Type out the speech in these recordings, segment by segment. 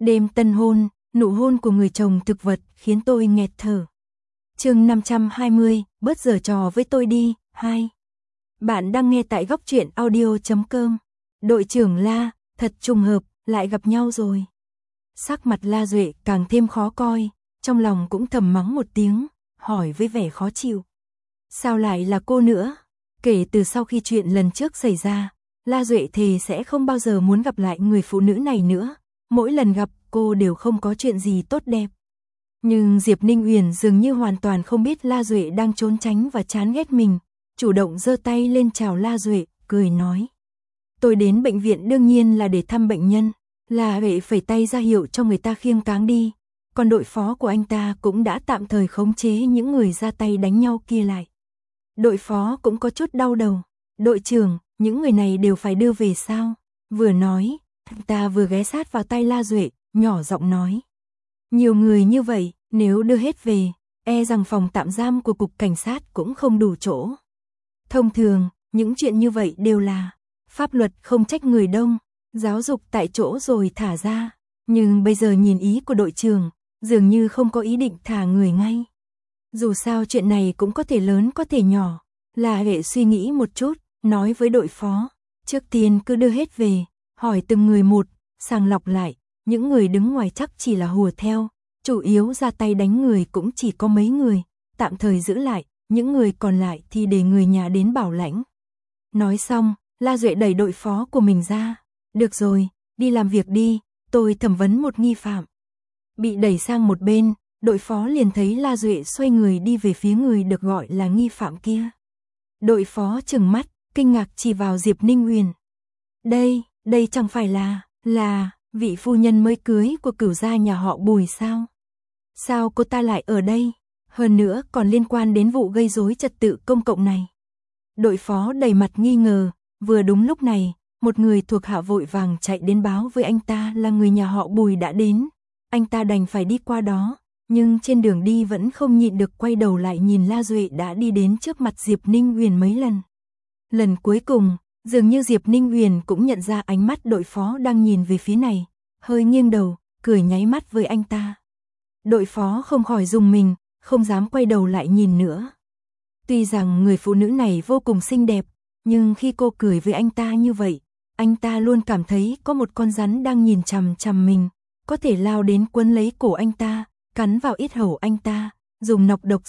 Đêm tân hôn, nụ hôn của người chồng thực vật khiến tôi nghẹt thở. Chương 520, bớt giở trò với tôi đi, 2. Bạn đang nghe tại góc truyện audio.com. Đội trưởng La, thật trùng hợp, lại gặp nhau rồi. Sắc mặt La Duệ càng thêm khó coi, trong lòng cũng thầm mắng một tiếng, hỏi với vẻ khó chịu. Sao lại là cô nữa? Kể từ sau khi chuyện lần trước xảy ra, La Duệ thề sẽ không bao giờ muốn gặp lại người phụ nữ này nữa. Mỗi lần gặp cô đều không có chuyện gì tốt đẹp. Nhưng Diệp Ninh Uyển dường như hoàn toàn không biết La Duệ đang trốn tránh và chán ghét mình, chủ động giơ tay lên chào La Duệ, cười nói. Tôi đến bệnh viện đương nhiên là để thăm bệnh nhân. La Duệ phẩy tay ra hiệu cho người ta khiêng cáng đi, còn đội phó của anh ta cũng đã tạm thời khống chế những người ra tay đánh nhau kia lại. Đội phó cũng có chút đau đầu. Đội trưởng, những người này đều phải đưa về sao? Vừa nói, anh ta vừa ghé sát vào tay La Duệ, nhỏ giọng nói. Nhiều người như vậy, nếu đưa hết về, e rằng phòng tạm giam của cục cảnh sát cũng không đủ chỗ. Thông thường, những chuyện như vậy đều là pháp luật không trách người đông, giáo dục tại chỗ rồi thả ra. Nhưng bây giờ nhìn ý của đội trưởng, dường như không có ý định thả người ngay. Dù sao chuyện này cũng có thể lớn có thể nhỏ. La Hệ suy nghĩ một chút, nói với đội phó. Trước tiên cứ đưa hết về, hỏi từng người một, sàng lọc lại. Những người đứng ngoài chắc chỉ là hùa theo, chủ yếu ra tay đánh người cũng chỉ có mấy người, tạm thời giữ lại, những người còn lại thì để người nhà đến bảo lãnh. Nói xong, La Duệ đẩy đội phó của mình ra. Được rồi, đi làm việc đi, tôi thẩm vấn một nghi phạm. Bị đẩy sang một bên, đội phó liền thấy La Duệ xoay người đi về phía người được gọi là nghi phạm kia. Đội phó trừng mắt, kinh ngạc chỉ vào Diệp Ninh Uyển. Đây chẳng phải là vị phu nhân mới cưới của cửu gia nhà họ Bùi sao? Sao cô ta lại ở đây? Hơn nữa còn liên quan đến vụ gây rối trật tự công cộng này. Đội phó đầy mặt nghi ngờ, vừa đúng lúc này, một người thuộc hạ vội vàng chạy đến báo với anh ta là người nhà họ Bùi đã đến. Anh ta đành phải đi qua đó, nhưng trên đường đi vẫn không nhịn được quay đầu lại nhìn La Duệ đã đi đến trước mặt Diệp Ninh Uyển mấy lần. Lần cuối cùng, dường như Diệp Ninh Uyển cũng nhận ra ánh mắt đội phó đang nhìn về phía này, hơi nghiêng đầu, cười nháy mắt với anh ta. Đội phó không khỏi rùng mình, không dám quay đầu lại nhìn nữa. Tuy rằng người phụ nữ này vô cùng xinh đẹp, nhưng khi cô cười với anh ta như vậy, anh ta luôn cảm thấy có một con rắn đang nhìn chằm chằm mình, có thể lao đến quấn lấy cổ anh ta, cắn vào yết hầu anh ta, dùng nọc độc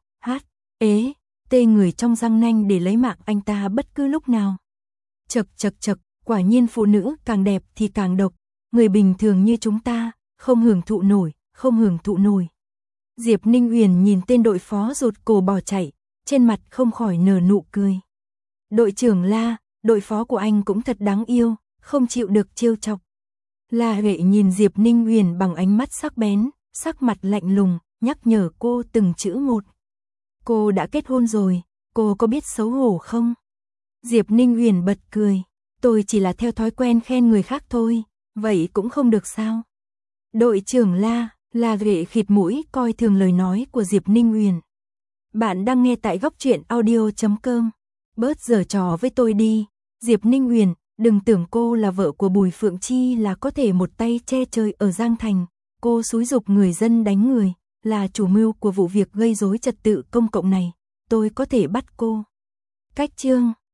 tê người trong răng nanh để lấy mạng anh ta bất cứ lúc nào. Chậc, quả nhiên phụ nữ càng đẹp thì càng độc, người bình thường như chúng ta, không hưởng thụ nổi. Diệp Ninh Uyển nhìn tên đội phó rụt cổ bỏ chạy, trên mặt không khỏi nở nụ cười. Đội trưởng La, đội phó của anh cũng thật đáng yêu, không chịu được trêu chọc. La Huệ nhìn Diệp Ninh Uyển bằng ánh mắt sắc bén, sắc mặt lạnh lùng, nhắc nhở cô từng chữ một. Cô đã kết hôn rồi, cô có biết xấu hổ không? Diệp Ninh Uyển bật cười, tôi chỉ là theo thói quen khen người khác thôi, vậy cũng không được sao? Đội trưởng La Huệ khịt mũi coi thường lời nói của Diệp Ninh Uyển. Bạn đang nghe tại góc truyện audio.com. Bớt giở trò với tôi đi, Diệp Ninh Uyển, đừng tưởng cô là vợ của Bùi Phượng Chi là có thể một tay che trời ở Giang Thành. Cô xúi giục người dân đánh người, là chủ mưu của vụ việc gây rối trật tự công cộng này. Tôi có thể bắt cô. Cách chương